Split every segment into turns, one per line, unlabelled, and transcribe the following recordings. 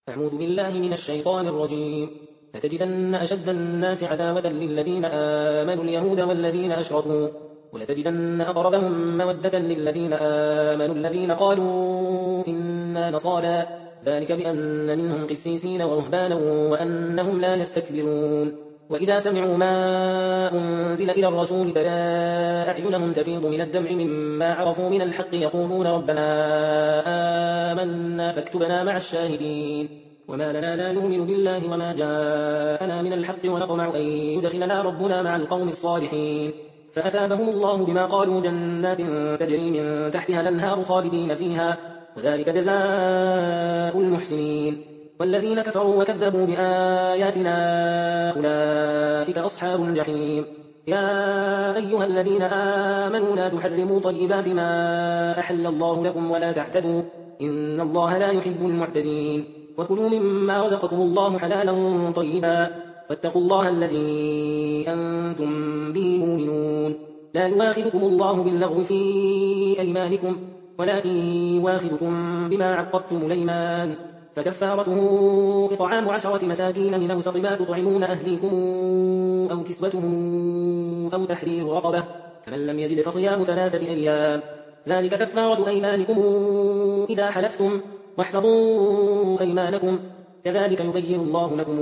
أعوذ بالله من الشيطان الرجيم. لتجدن أشد الناس عداوة للذين آمنوا اليهود والذين أشركوا، ولتجدن أقربهم مودة للذين آمنوا الذين قالوا إنا نصارى، ذلك بأن منهم قسيسين ورهبانا وأنهم لا يستكبرون. وإذا سمعوا ما أنزل إلى الرسول ترى أعينهم تفيض من الدمع مما عرفوا من الحق يقولون ربنا آمنا فاكتبنا مع الشاهدين. وما لنا لا نؤمن بالله وما جاءنا من الحق ونطمع أن يدخلنا ربنا مع القوم الصالحين. فأثابهم الله بما قالوا جنات تجري من تحتها الأنهار خالدين فيها، وذلك جزاء المحسنين. والذين كفروا وكذبوا بآياتنا أولئك أصحاب الجحيم. يا أيها الذين آمنوا لا تحرموا طيبات ما أحل الله لكم ولا تعتدوا، إن الله لا يحب المعتدين. وكلوا مما رزقكم الله حلالا طيبا، واتقوا الله الذي أنتم به مؤمنون. لا يواخذكم الله باللغو في أيمانكم، ولكن يواخذكم بما عقدتم الأيمان، فكفارته إطعام 10 مساكين من أوسط ما تطعمون أهليكم أو كسوتهم أو تحرير رقبة، فمن لم يجد فصيام 3 أيام، ذلك كفارة أيمانكم إذا حلفتم، واحفظوا أيمانكم، كذلك يبين الله لكم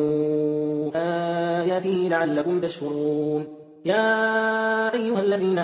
آياته لعلكم تشكرون. يا أيها الذين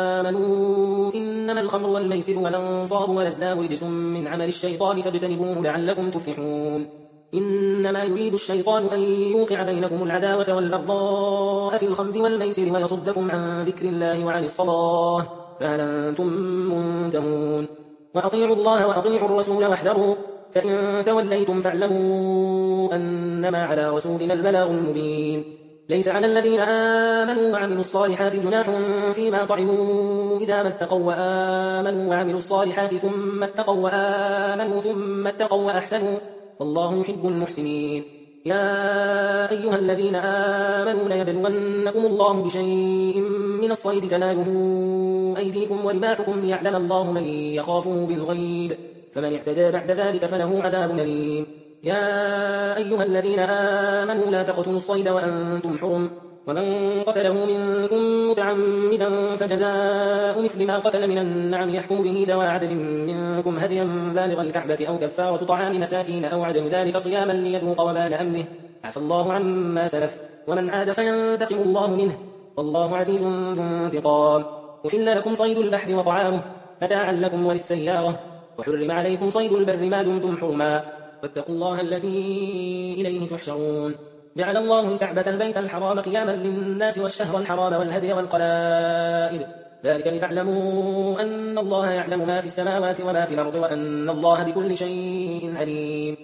آمنوا إنما الخمر والميسر والأنصاب والأزلام رجس من عمل الشيطان فاجتنبوه لعلكم تفلحون. إنما يريد الشيطان أن يوقع بينكم العداوة والبغضاء في الخمر والميسر ويصدكم عن ذكر الله وعن الصلاة، فهل أنتم منتهون؟ وأطيعوا الله وأطيعوا الرسول واحذروا، فإن توليتم فاعلموا أنما على رسولنا البلاغ المبين. ليس على الذين آمنوا وعملوا الصالحات جناح فيما طعموا إذا ما اتقوا وآمنوا وعملوا الصالحات ثم اتقوا وآمنوا ثم اتقوا وأحسنوا، والله يحب المحسنين. يا أيها الذين آمنوا ليبلونكم الله بشيء من الصيد تناله أيديكم ورماحكم ليعلم الله من يخافه بالغيب، فمن اعتدى بعد ذلك فله عذاب أليم. يا أيها الذين آمنوا لا تقتلوا الصيد وأنتم حرم، ومن قتله منكم متعمدا فجزاء مثل ما قتل من النعم يحكم به ذوى عدل منكم هديا بالغ الكعبة أو كفارة طعام مساكين أو عدل ذلك صياما ليذوق وبال أمره، عفى الله عما سلف، ومن عاد فينتقم الله منه، والله عزيز ذو انتقام. أحل لكم صيد البحر وطعامه متاعا لكم وللسيارة، وحرم عليكم صيد البر ما دمتم حرما، واتقوا الله الذي إليه تحشرون. جعل الله الكعبة البيت الحرام قياما للناس والشهر الحرام والهدي والقلائد، ذلك لتعلموا أن الله يعلم ما في السماوات وما في الأرض وأن الله بكل شيء عليم.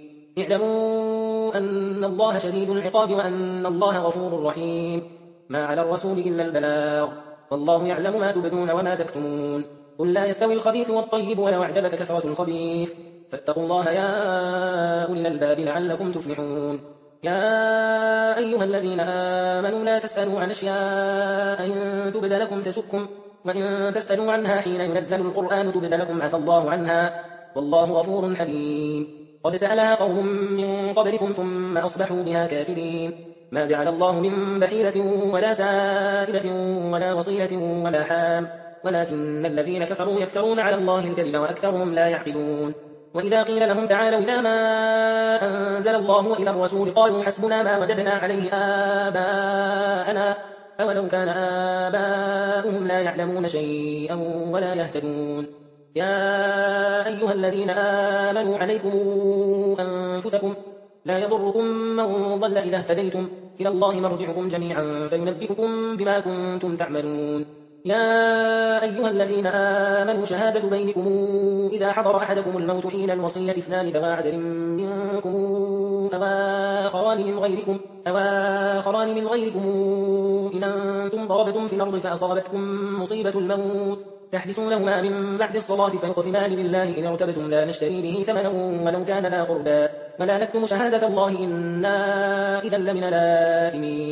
اعلموا أن الله شديد العقاب وأن الله غفور رحيم. ما على الرسول إلا البلاغ، والله يعلم ما تبدون وما تكتمون. قل لا يستوي الخبيث والطيب ولو أعجبك كثرة الخبيث، فاتقوا الله يا أولي الألباب لعلكم تفلحون. يا أيها الذين آمنوا لا تسألوا عن أشياء إن تبد لكم تسؤكم، وإن تسألوا عنها حين ينزل القرآن تبد لكم عفى الله عنها، والله غفور حليم. قد سألها قوم من قبلكم ثم أصبحوا بها كافرين. ما جعل الله من بحيرة ولا سائبة ولا وصيلة ولا حام، ولكن الذين كفروا يفترون على الله الكذب وأكثرهم لا يعقلون. وإذا قيل لهم تعالوا إلى ما أنزل الله وإلى الرسول قالوا حسبنا ما وجدنا عليه آباءنا، أولو كان آباؤهم لا يعلمون شيئا ولا يهتدون. يا أيها الذين آمنوا عليكم أنفسكم لا يضركم من ضل إذا اهتديتم، إلى الله مرجعكم جميعا فينبئكم بما كنتم تعملون. يا أيها الذين آمنوا شهادة بينكم إذا حضر أحدكم الموت حين الوصية 2 ذوى عدل منكم أو آخران من غيركم إن أنتم ضربتم في الأرض فأصابتكم مصيبة الموت تحبسونهما من بعد الصلاة فيقسمان بالله إن ارتبتم لا نشتري به ثمنا ولو كان ذا قربى، ولا نكتم شهادة الله إنا إذا لمن الآثمين.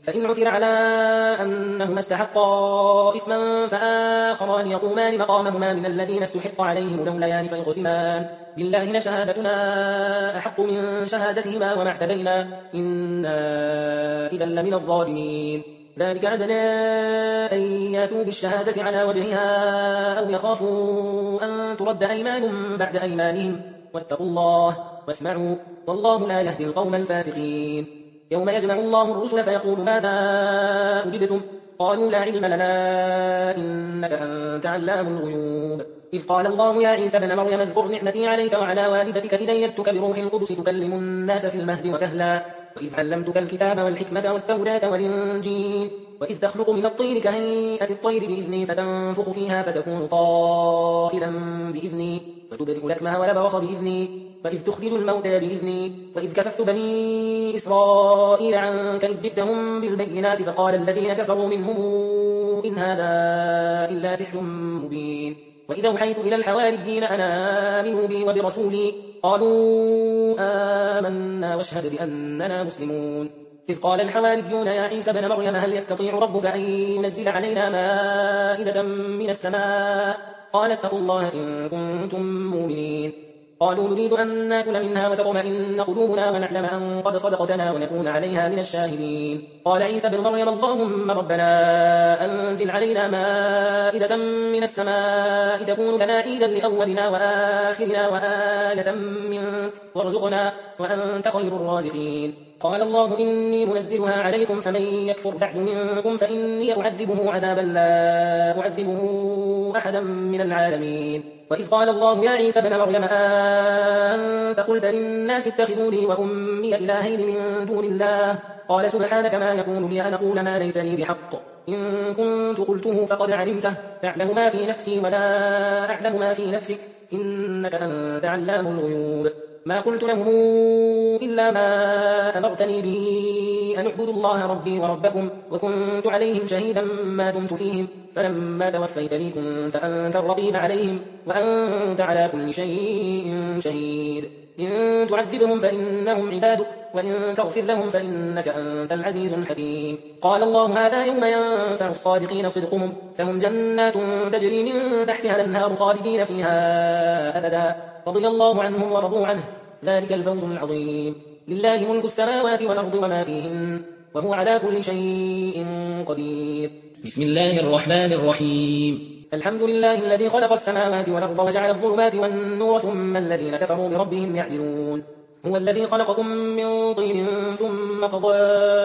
فإن عثر على أنهما استحقا إثما فآخران يقومان مقامهما من الذين استحق عليهم الأوليان فيقسمان بالله لشهادتنا أحق من شهادتهما وما اعتدينا إنا إذا لمن الظالمين. ذلك أدنى أن ياتوا بالشهادة على وجهها أو يخافوا أن ترد أيمان بعد أيمانهم واتقوا الله واسمعوا والله لا يهدي القوم الفاسقين. يوم يجمع الله الرسل فيقول ماذا أجبتم قالوا لا علم لنا إنك أنت علام الغيوب. إذ قال الله يا عيسى ابن مريم اذكر نعمتي عليك وعلى والدتك إذ أيدتك بروح القدس تكلم الناس في المهد وكهلا وإذ علمتك الكتاب والحكمة والتوراة والإنجيل وإذ تخلق من الطين كهيئة الطير بإذني فتنفخ فيها فتكون طائرا بإذني وتبرئ الأكمه والأبرص بإذني وإذ تخرج الموتى بإذني وإذ كففت بني إسرائيل عنك إذ جئتهم بالبينات فقال الذين كفروا منهم إن هذا إلا سحر مبين. وإذا أوحيت إلى الحواريين أن آمنوا بي وبرسولي قالوا آمنا واشهد بأننا مسلمون. إذ قال الحواريون يا عيسى ابن مريم هل يستطيع ربك أن ينزل علينا مائدة من السماء قال اتقوا الله إن كنتم مؤمنين. قالوا نريد أن نأكل منها وتطمئن قلوبنا ونعلم أن قد صدقتنا ونكون عليها من الشاهدين. قال عيسى ابن مريم اللهم ربنا أنزل علينا مائدة من السماء تكون لنا عيدا لأولنا وآخرنا وآية منك وارزقنا وأنت خير الرازقين. قال الله إني منزلها عليكم فمن يكفر بعد منكم فإني أعذبه عذابا لا أعذبه أحدا من العالمين. وإذ قال الله يا عيسى ابن مريم أنت قلت للناس اتخذوني وأمي إلهين من دون الله قال سبحانك ما يكون لي أن أقول ما ليس لي بحق إن كنت قلته فقد علمته تعلم ما في نفسي ولا أعلم ما في نفسك إنك أنت علام الغيوب. ما قلت لهم إلا ما أمرتني به أن اعبدوا الله ربي وربكم وكنت عليهم شهيدا ما دمت فيهم فلما توفيتني كنت أنت الرقيب عليهم وأنت على كل شيء شهيد. إن تعذبهم فإنهم عبادك وإن تغفر لهم فإنك أنت العزيز الحكيم. قال الله هذا يوم ينفع الصادقين صدقهم لهم جنات تجري من تحتها الأنهار خالدين فيها أبدا رضي الله عنهم ورضوا عنه ذلك الفوز العظيم. لله ملك السماوات والأرض وما فيهن وهو على كل شيء قدير.
بسم الله الرحمن الرحيم.
الحمد لله الذي خلق السماوات والأرض وجعل الظلمات والنور ثم الذين كفروا بربهم يعدلون. هو الذي خلقكم من طين ثم قضى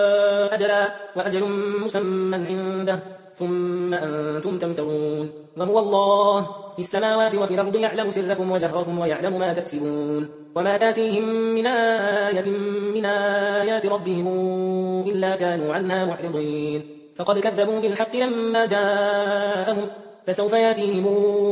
أجلا وأجل مسمى عنده ثم أنتم تمترون. وهو الله في السماوات وفي الأرض يعلم سركم وجهركم ويعلم ما تكسبون وما تاتيهم من آية من آيات ربهم إلا كانوا عنها معرضين. فقد كذبوا بالحق لما جاءهم فسوف ياتيهم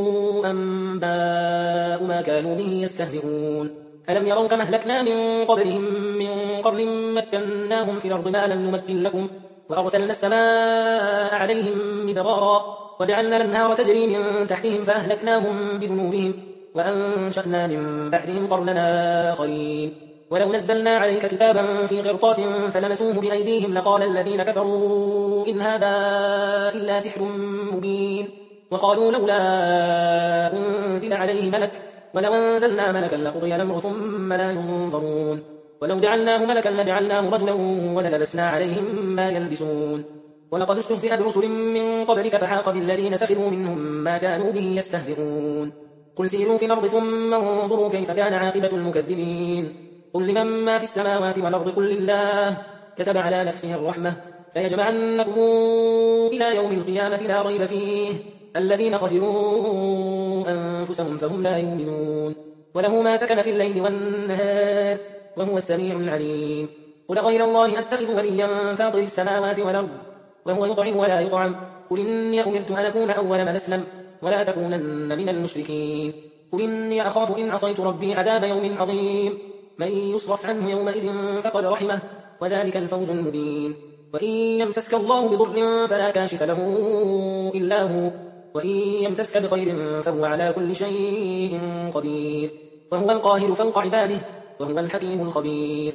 أنباء ما كانوا به يستهزئون. ألم يروا كما أهلكنا من قبلهم من قرن مكناهم في الأرض ما لم نمكن لكم وأرسلنا السماء عليهم مدرارا وجعلنا الأنهار تجري من تحتهم فأهلكناهم بذنوبهم وأنشأنا من بعدهم قرنا آخرين. ولو نزلنا عليك كتابا في قرطاس فلمسوه بأيديهم لقال الذين كفروا إن هذا إلا سحر مبين. وقالوا لولا أنزل عليه ملك ولو أنزلنا ملكا لقضي الأمر ثم لا ينظرون. ولو جعلناه ملكا لجعلناه رجلا وللبسنا عليهم ما يلبسون. ولقد استهزئ برسل من قبلك فحاق بالذين سخروا منهم ما كانوا به يستهزئون. قل سيروا في الأرض ثم انظروا كيف كان عاقبة المكذبين. قل لمن ما في السماوات والأرض قل لله كتب على نفسه الرحمة ليجمعنكم إلى يوم القيامة لا ريب فيه الذين خسروا أنفسهم فهم لا يؤمنون. وله ما سكن في الليل والنهار وهو السميع العليم. قل غير الله أتخذ وليا فاطر السماوات والأرض وهو يطعم ولا يطعم قل إني أمرت أن أكون أول من أسلم ولا تكونن من المشركين. قل إني أخاف إن عصيت ربي عذاب يوم عظيم. من يصرف عنه يومئذ فقد رحمه وذلك الفوز المبين. وإن يمسسك الله بضر فلا كاشف له إلا هو وإن يمسسك بخير فهو على كل شيء قدير. وهو القاهر فوق عباده وهو الحكيم الخبير.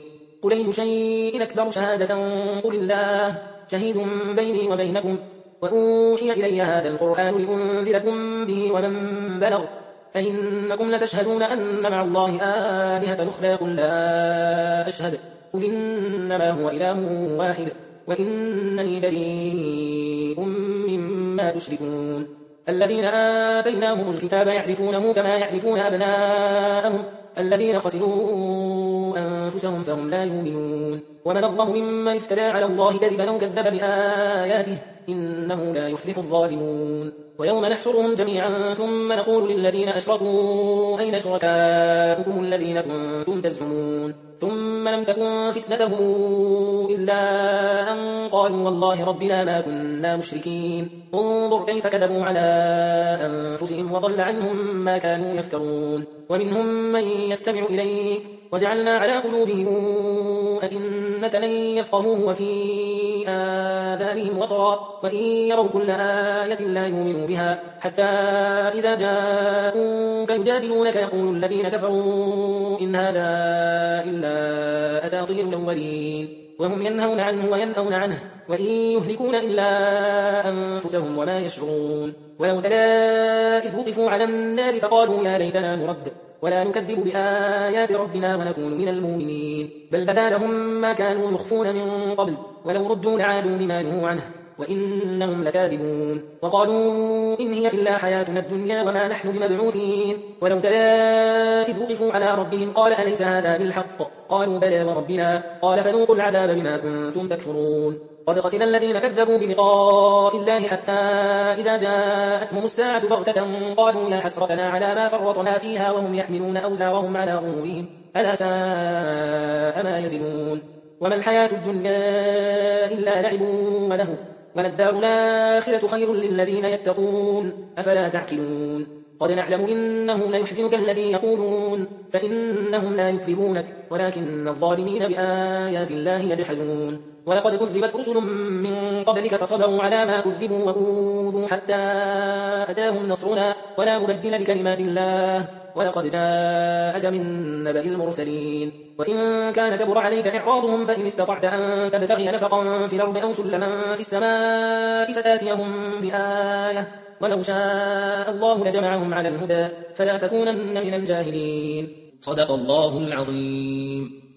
قل أي شيء أكبر شهادة قل الله شهيد بيني وبينكم وأوحي إلي هذا القرآن لأنذركم به ومن بلغ أئنكم لتشهدون أن مع الله آلهة أخرى قل لا أشهد قل إنما هو إله واحد وإنني بريء مما تشركون الذين آتيناهم الكتاب يعرفونه كما يعرفون أبناءهم الذين خسروا أنفسهم فهم لا يؤمنون ومن أظلم ممن افترى على الله كذبا أو كذب بآياته إنه لا يفلح الظالمون ويوم نحشرهم جميعا ثم نقول للذين أشركوا أين شركاؤكم الذين كنتم تزعمون ثم لم تكن فتنتهم إلا أن قالوا والله ربنا ما كنا مشركين انظر كيف كذبوا على أنفسهم وضل عنهم ما كانوا يفترون ومنهم من يستمع إليك وجعلنا على قلوبهم أكنة لن يفقهوه وفي آذانهم وقرا وإن يروا كل آية لا يؤمنوا بها حتى إذا جاءوك يجادلونك يقول الذين كفروا إن هذا إلا أساطير الأولين وهم ينهون عنه وينأون عنه وإن يهلكون إلا أنفسهم وما يشعرون ولو ترى إذ وقفوا على النار فقالوا يا ليتنا نرد ولا نكذب بآيات ربنا ونكون من المؤمنين بل بدا لهم ما كانوا يخفون من قبل ولو ردوا لعادوا لما نهوا عنه وإنهم لكاذبون وقالوا إن هي إلا حياتنا الدنيا وما نحن بمبعوثين ولو ترى إذ وقفوا على ربهم قال أليس هذا بالحق قالوا بلى وربنا قال فذوقوا العذاب بما كنتم تكفرون قد خسر الذين كذبوا بلقاء الله حتى إذا جاءتهم الساعة بغتة قالوا يا حسرتنا على ما فرطنا فيها وهم يحملون أوزارهم على ظهورهم ألا ساء ما يزرون وما الحياة الدنيا إلا لعب وله وللدار الآخرة خير للذين يتقون أفلا تعقلون قد نعلم إنه ليحزنك الذي يقولون فإنهم لا يكذبونك ولكن الظالمين بآيات الله يجحدون ولقد كذبت رسل من قبلك فصبروا على ما كذبوا وأوذوا حتى أتاهم نصرنا ولا مبدل لكلمات الله ولقد جاءك من نبأ المرسلين وإن كان كبر عليك إعراضهم فإن استطعت أن تبتغي نفقا في الأرض أو سلما في السماء فتاتيهم بآية ولو شاء الله لجمعهم على الهدى فلا تكونن من الجاهلين
صدق الله العظيم.